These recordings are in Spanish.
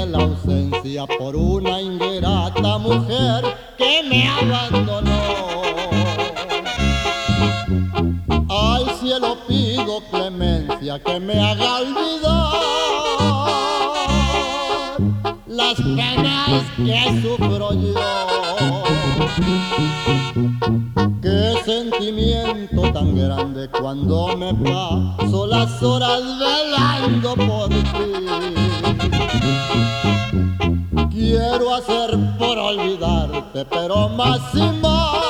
la ausencia por una ingrata mujer que me abandonó. Al cielo pido clemencia que me haga olvidar las penas que sufro yo. Qué sentimiento tan grande cuando me paso las horas velando por ti. Quiero hacer por olvidarte, pero más y más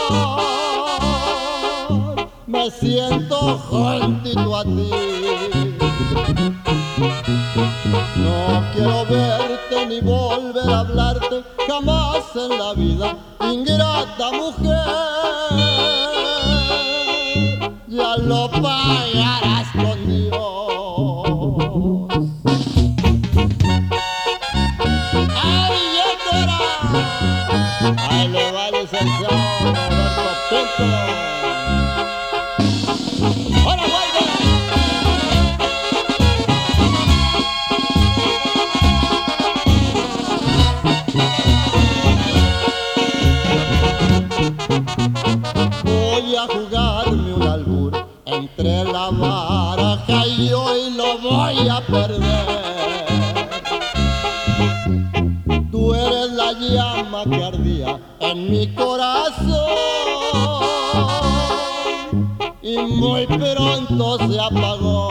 me siento juntito a ti. No quiero verte ni volver a hablarte jamás en la vida, ingrata mujer. Ya lo pagarás con Dios. ¡Ay, Héctora! ¡Ay, le vale el Roberto Pinto! ¡Hola, Walter! Voy a jugarme un albur entre la baraja y yo y lo voy a perder. Tú eres la llama que ardía en mi corazón y muy pronto se apagó.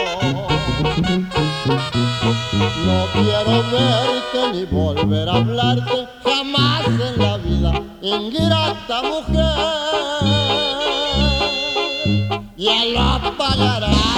No quiero verte ni volver a hablarte jamás en la vida, ingrata mujer. Ya lo pagarás.